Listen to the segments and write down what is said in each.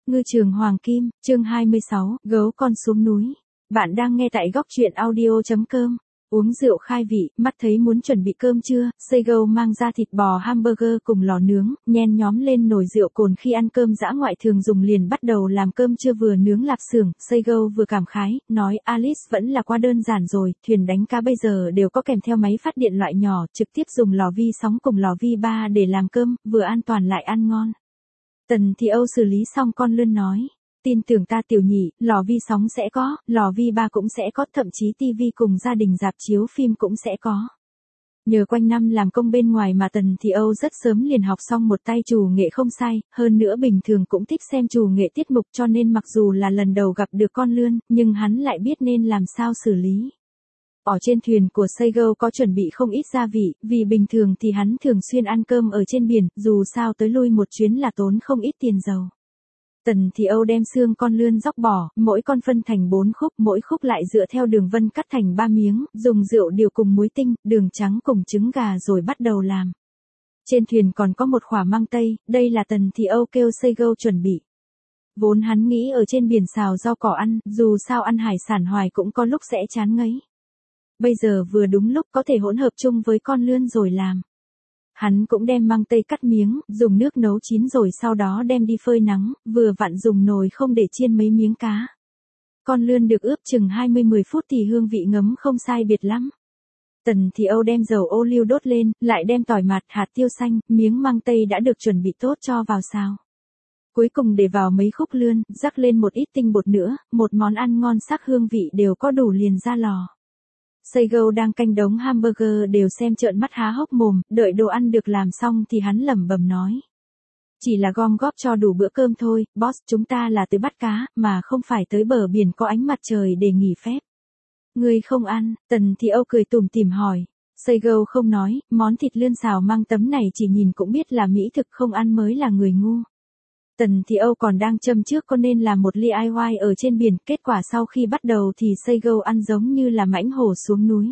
Ngư trường Hoàng Kim, chương 26, gấu con xuống núi. Bạn đang nghe tại góc truyện audio.com. Uống rượu khai vị, mắt thấy muốn chuẩn bị cơm trưa, Seigo mang ra thịt bò hamburger cùng lò nướng, nhen nhóm lên nồi rượu cồn khi ăn cơm dã ngoại thường dùng liền bắt đầu làm cơm trưa vừa nướng lạp xưởng, Seigo vừa cảm khái, nói Alice vẫn là quá đơn giản rồi, thuyền đánh cá bây giờ đều có kèm theo máy phát điện loại nhỏ, trực tiếp dùng lò vi sóng cùng lò vi ba để làm cơm, vừa an toàn lại ăn ngon. Tần Thị Âu xử lý xong con lươn nói. Tin tưởng ta tiểu nhị, lò vi sóng sẽ có, lò vi ba cũng sẽ có, thậm chí tivi cùng gia đình rạp chiếu phim cũng sẽ có. Nhờ quanh năm làm công bên ngoài mà Tần Thị Âu rất sớm liền học xong một tay trù nghệ không sai, hơn nữa bình thường cũng thích xem trù nghệ tiết mục cho nên mặc dù là lần đầu gặp được con lươn, nhưng hắn lại biết nên làm sao xử lý. Ở trên thuyền của Seigo có chuẩn bị không ít gia vị, vì bình thường thì hắn thường xuyên ăn cơm ở trên biển, dù sao tới lui một chuyến là tốn không ít tiền dầu. Tần Thị Âu đem xương con lươn róc bỏ, mỗi con phân thành 4 khúc, mỗi khúc lại dựa theo đường vân cắt thành 3 miếng, dùng rượu điều cùng muối tinh, đường trắng cùng trứng gà rồi bắt đầu làm. Trên thuyền còn có một khỏa măng tây, đây là Tần Thị Âu kêu Seigo chuẩn bị. Vốn hắn nghĩ ở trên biển xào rau cỏ ăn, dù sao ăn hải sản hoài cũng có lúc sẽ chán ngấy. Bây giờ vừa đúng lúc có thể hỗn hợp chung với con lươn rồi làm. Hắn cũng đem măng tây cắt miếng, dùng nước nấu chín rồi sau đó đem đi phơi nắng, vừa vặn dùng nồi không để chiên mấy miếng cá. Con lươn được ướp chừng 20-10 phút thì hương vị ngấm không sai biệt lắm. Tần Thị Âu đem dầu ô liu đốt lên, lại đem tỏi mạt, hạt tiêu xanh, miếng măng tây đã được chuẩn bị tốt cho vào xào. Cuối cùng để vào mấy khúc lươn, rắc lên một ít tinh bột nữa, một món ăn ngon sắc hương vị đều có đủ liền ra lò. Seigo đang canh đống hamburger đều xem trợn mắt há hốc mồm, đợi đồ ăn được làm xong thì hắn lẩm bẩm nói. Chỉ là gom góp cho đủ bữa cơm thôi, boss, chúng ta là tới bắt cá, mà không phải tới bờ biển có ánh mặt trời để nghỉ phép. Ngươi không ăn, Tần Thị Âu cười tủm tỉm hỏi. Seigo không nói, món thịt lươn xào mang tấm này chỉ nhìn cũng biết là mỹ thực, không ăn mới là người ngu. Tần Thị Âu còn đang châm trước có nên làm một ly DIY ở trên biển, kết quả sau khi bắt đầu thì Seigo ăn giống như là mãnh hổ xuống núi.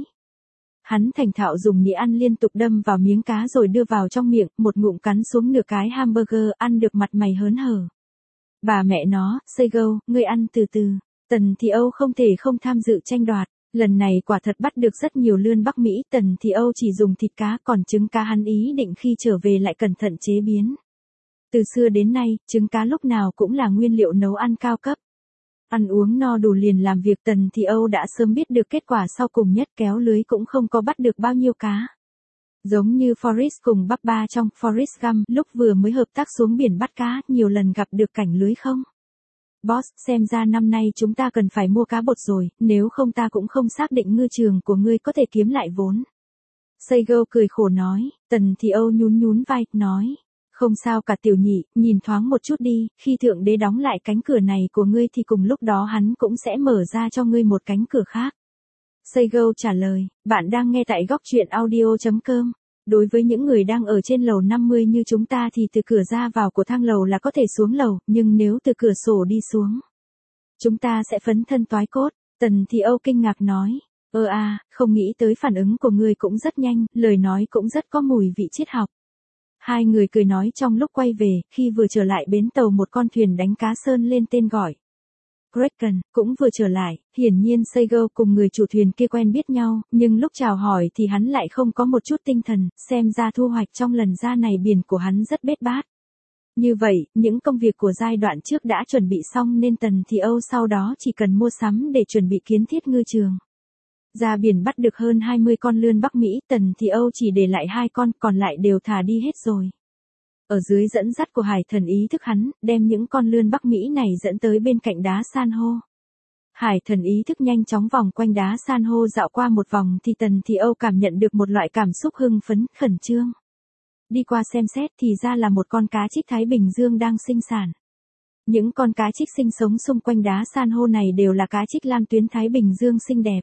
Hắn thành thạo dùng nĩa ăn liên tục đâm vào miếng cá rồi đưa vào trong miệng, một ngụm cắn xuống nửa cái hamburger, ăn được mặt mày hớn hở. Bà mẹ nó, Seigo, ngươi ăn từ từ. Tần Thị Âu không thể không tham dự tranh đoạt. Lần này quả thật bắt được rất nhiều lươn Bắc Mỹ, Tần Thị Âu chỉ dùng thịt cá, còn trứng cá hắn ý định khi trở về lại cẩn thận chế biến. Từ xưa đến nay, trứng cá lúc nào cũng là nguyên liệu nấu ăn cao cấp. Ăn uống no đủ liền làm việc, Tần Thị Âu đã sớm biết được kết quả sau cùng nhất, kéo lưới cũng không có bắt được bao nhiêu cá. Giống như Forrest cùng Bubba trong Forrest Gump, lúc vừa mới hợp tác xuống biển bắt cá, nhiều lần gặp được cảnh lưới không. Boss, xem ra năm nay chúng ta cần phải mua cá bột rồi, nếu không ta cũng không xác định ngư trường của ngươi có thể kiếm lại vốn. Seigo cười khổ nói, Tần Thị Âu nhún nhún vai, nói. Không sao cả tiểu nhị, nhìn thoáng một chút đi, khi thượng đế đóng lại cánh cửa này của ngươi thì cùng lúc đó hắn cũng sẽ mở ra cho ngươi một cánh cửa khác. Seigo trả lời, bạn đang nghe tại góc truyện audio.com. Đối với những người đang ở trên lầu 50 như chúng ta thì từ cửa ra vào của thang lầu là có thể xuống lầu, nhưng nếu từ cửa sổ đi xuống, chúng ta sẽ phấn thân toái cốt. Tần Thị Âu kinh ngạc nói, không nghĩ tới phản ứng của ngươi cũng rất nhanh, lời nói cũng rất có mùi vị triết học. Hai người cười nói trong lúc quay về, khi vừa trở lại bến tàu một con thuyền đánh cá sơn lên tên gọi Kraken, cũng vừa trở lại, hiển nhiên Seigo cùng người chủ thuyền kia quen biết nhau, nhưng lúc chào hỏi thì hắn lại không có một chút tinh thần, xem ra thu hoạch trong lần ra này biển của hắn rất bết bát. Như vậy, những công việc của giai đoạn trước đã chuẩn bị xong nên Tần Thị Âu sau đó chỉ cần mua sắm để chuẩn bị kiến thiết ngư trường. Ra biển bắt được hơn 20 con lươn Bắc Mỹ, Tần Thị Âu chỉ để lại 2 con, còn lại đều thả đi hết rồi. Ở dưới dẫn dắt của Hải Thần ý thức hắn, đem những con lươn Bắc Mỹ này dẫn tới bên cạnh đá san hô. Hải Thần ý thức nhanh chóng vòng quanh đá san hô dạo qua một vòng thì Tần Thị Âu cảm nhận được một loại cảm xúc hưng phấn, khẩn trương. Đi qua xem xét thì ra là một con cá trích Thái Bình Dương đang sinh sản. Những con cá trích sinh sống xung quanh đá san hô này đều là cá trích lam tuyến Thái Bình Dương xinh đẹp.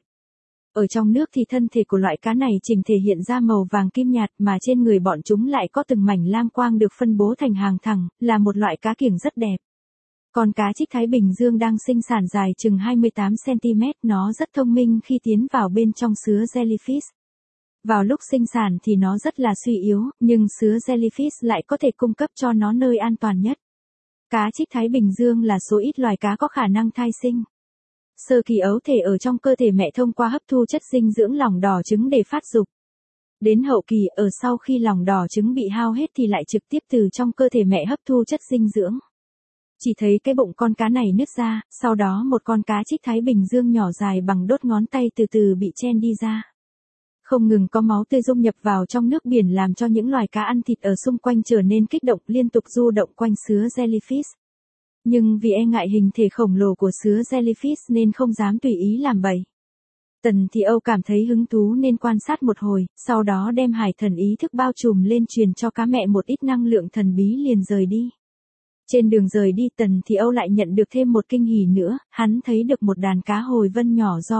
Ở trong nước thì thân thể của loại cá này chỉnh thể hiện ra màu vàng kim nhạt mà trên người bọn chúng lại có từng mảnh lam quang được phân bố thành hàng thẳng, là một loại cá kiểng rất đẹp. Con cá trích Thái Bình Dương đang sinh sản dài chừng 28cm, nó rất thông minh khi tiến vào bên trong sứa jellyfish. Vào lúc sinh sản thì nó rất là suy yếu, nhưng sứa jellyfish lại có thể cung cấp cho nó nơi an toàn nhất. Cá trích Thái Bình Dương là số ít loài cá có khả năng thai sinh. Sơ kỳ ấu thể ở trong cơ thể mẹ thông qua hấp thu chất dinh dưỡng lòng đỏ trứng để phát dục. Đến hậu kỳ ở sau khi lòng đỏ trứng bị hao hết thì lại trực tiếp từ trong cơ thể mẹ hấp thu chất dinh dưỡng. Chỉ thấy cái bụng con cá này nứt ra, sau đó một con cá trích Thái Bình Dương nhỏ dài bằng đốt ngón tay từ từ bị chen đi ra. Không ngừng có máu tươi dung nhập vào trong nước biển làm cho những loài cá ăn thịt ở xung quanh trở nên kích động liên tục du động quanh sứa jellyfish. Nhưng vì e ngại hình thể khổng lồ của sứa jellyfish nên không dám tùy ý làm bậy. Tần Thị Âu cảm thấy hứng thú nên quan sát một hồi, sau đó đem hải thần ý thức bao trùm lên truyền cho cá mẹ một ít năng lượng thần bí liền rời đi. Trên đường rời đi Tần Thị Âu lại nhận được thêm một kinh hỉ nữa, hắn thấy được một đàn cá hồi vân nhỏ do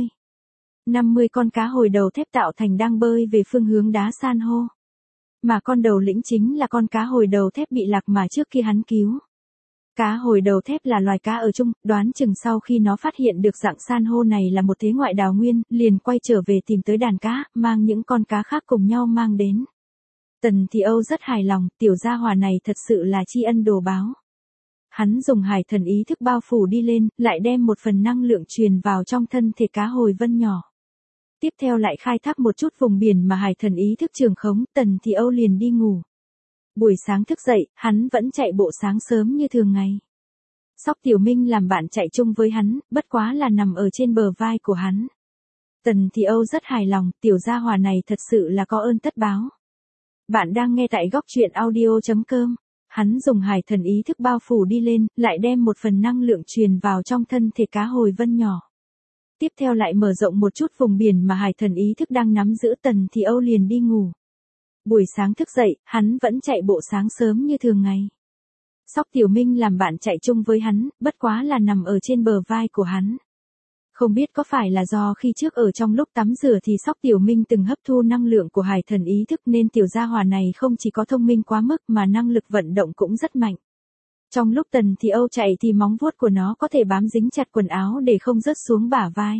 50 con cá hồi đầu thép tạo thành đang bơi về phương hướng đá san hô. Mà con đầu lĩnh chính là con cá hồi đầu thép bị lạc mà trước khi hắn cứu. Cá hồi đầu thép là loài cá ở chung, đoán chừng sau khi nó phát hiện được dạng san hô này là một thế ngoại đào nguyên, liền quay trở về tìm tới đàn cá, mang những con cá khác cùng nhau mang đến. Tần Thị Âu rất hài lòng, tiểu gia hỏa này thật sự là tri ân đồ báo. Hắn dùng hải thần ý thức bao phủ đi lên, lại đem một phần năng lượng truyền vào trong thân thể cá hồi vân nhỏ. Tiếp theo lại khai thác một chút vùng biển mà hải thần ý thức trường khống, Tần Thị Âu liền đi ngủ. Buổi sáng thức dậy, hắn vẫn chạy bộ sáng sớm như thường ngày. Sóc Tiểu Minh làm bạn chạy chung với hắn, bất quá là nằm ở trên bờ vai của hắn. Tần Thị Âu rất hài lòng, tiểu gia hỏa này thật sự là có ơn tất báo. Bạn đang nghe tại góc truyện audio.com. Hắn dùng hải thần ý thức bao phủ đi lên, lại đem một phần năng lượng truyền vào trong thân thể cá hồi vân nhỏ. Tiếp theo lại mở rộng một chút vùng biển mà hải thần ý thức đang nắm giữ, Tần Thị Âu liền đi ngủ. Buổi sáng thức dậy, hắn vẫn chạy bộ sáng sớm như thường ngày. Sóc Tiểu Minh làm bạn chạy chung với hắn, bất quá là nằm ở trên bờ vai của hắn. Không biết có phải là do khi trước ở trong lúc tắm rửa thì Sóc Tiểu Minh từng hấp thu năng lượng của hải thần ý thức nên tiểu gia hỏa này không chỉ có thông minh quá mức mà năng lực vận động cũng rất mạnh. Trong lúc Tần Thị Âu chạy thì móng vuốt của nó có thể bám dính chặt quần áo để không rớt xuống bả vai.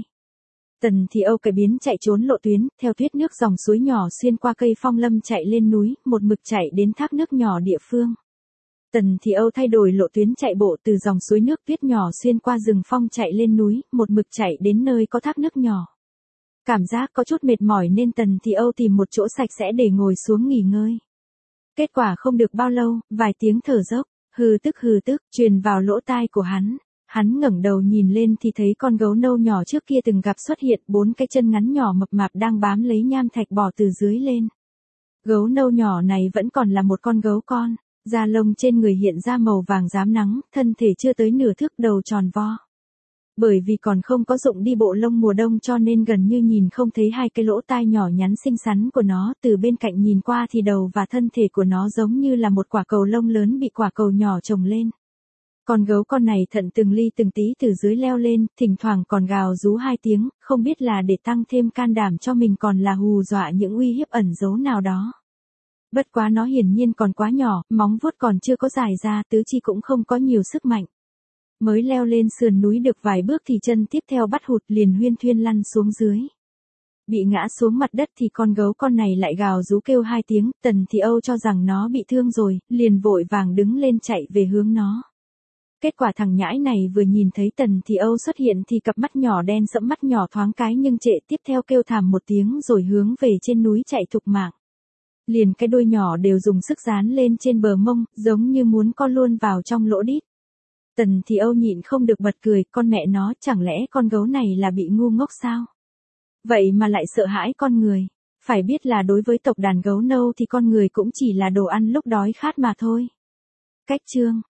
Tần Thị Âu cải biến chạy trốn lộ tuyến, theo thuyết nước dòng suối nhỏ xuyên qua cây phong lâm chạy lên núi, một mực chạy đến thác nước nhỏ địa phương. Tần Thị Âu thay đổi lộ tuyến chạy bộ từ dòng suối nước tuyết nhỏ xuyên qua rừng phong chạy lên núi, một mực chạy đến nơi có thác nước nhỏ. Cảm giác có chút mệt mỏi nên Tần Thị Âu tìm một chỗ sạch sẽ để ngồi xuống nghỉ ngơi. Kết quả không được bao lâu, vài tiếng thở dốc, hừ tức, truyền vào lỗ tai của hắn. Hắn ngẩng đầu nhìn lên thì thấy con gấu nâu nhỏ trước kia từng gặp xuất hiện, 4 cái chân ngắn nhỏ mập mạp đang bám lấy nham thạch bò từ dưới lên. Gấu nâu nhỏ này vẫn còn là một con gấu con, da lông trên người hiện ra màu vàng rám nắng, thân thể chưa tới nửa thước, đầu tròn vo. Bởi vì còn không có dụng đi bộ lông mùa đông cho nên gần như nhìn không thấy hai cái lỗ tai nhỏ nhắn xinh xắn của nó, từ bên cạnh nhìn qua thì đầu và thân thể của nó giống như là một quả cầu lông lớn bị quả cầu nhỏ chồng lên. Con gấu con này thận từng ly từng tí từ dưới leo lên, thỉnh thoảng còn gào rú 2 tiếng, không biết là để tăng thêm can đảm cho mình còn là hù dọa những uy hiếp ẩn giấu nào đó. Bất quá nó hiển nhiên còn quá nhỏ, móng vuốt còn chưa có dài ra, tứ chi cũng không có nhiều sức mạnh. Mới leo lên sườn núi được vài bước thì chân tiếp theo bắt hụt liền huyên thuyên lăn xuống dưới. Bị ngã xuống mặt đất thì con gấu con này lại gào rú kêu 2 tiếng, Tần Thị Âu cho rằng nó bị thương rồi, liền vội vàng đứng lên chạy về hướng nó. Kết quả thằng nhãi này vừa nhìn thấy Tần Thị Âu xuất hiện thì cặp mắt nhỏ đen sẫm mắt nhỏ thoáng cái nhưng trệ, tiếp theo kêu thảm một tiếng rồi hướng về trên núi chạy thục mạng. Liền cái đuôi nhỏ đều dùng sức dán lên trên bờ mông, giống như muốn co luôn vào trong lỗ đít. Tần Thị Âu nhịn không được bật cười, con mẹ nó, chẳng lẽ con gấu này là bị ngu ngốc sao? Vậy mà lại sợ hãi con người. Phải biết là đối với tộc đàn gấu nâu thì con người cũng chỉ là đồ ăn lúc đói khát mà thôi. Cách chương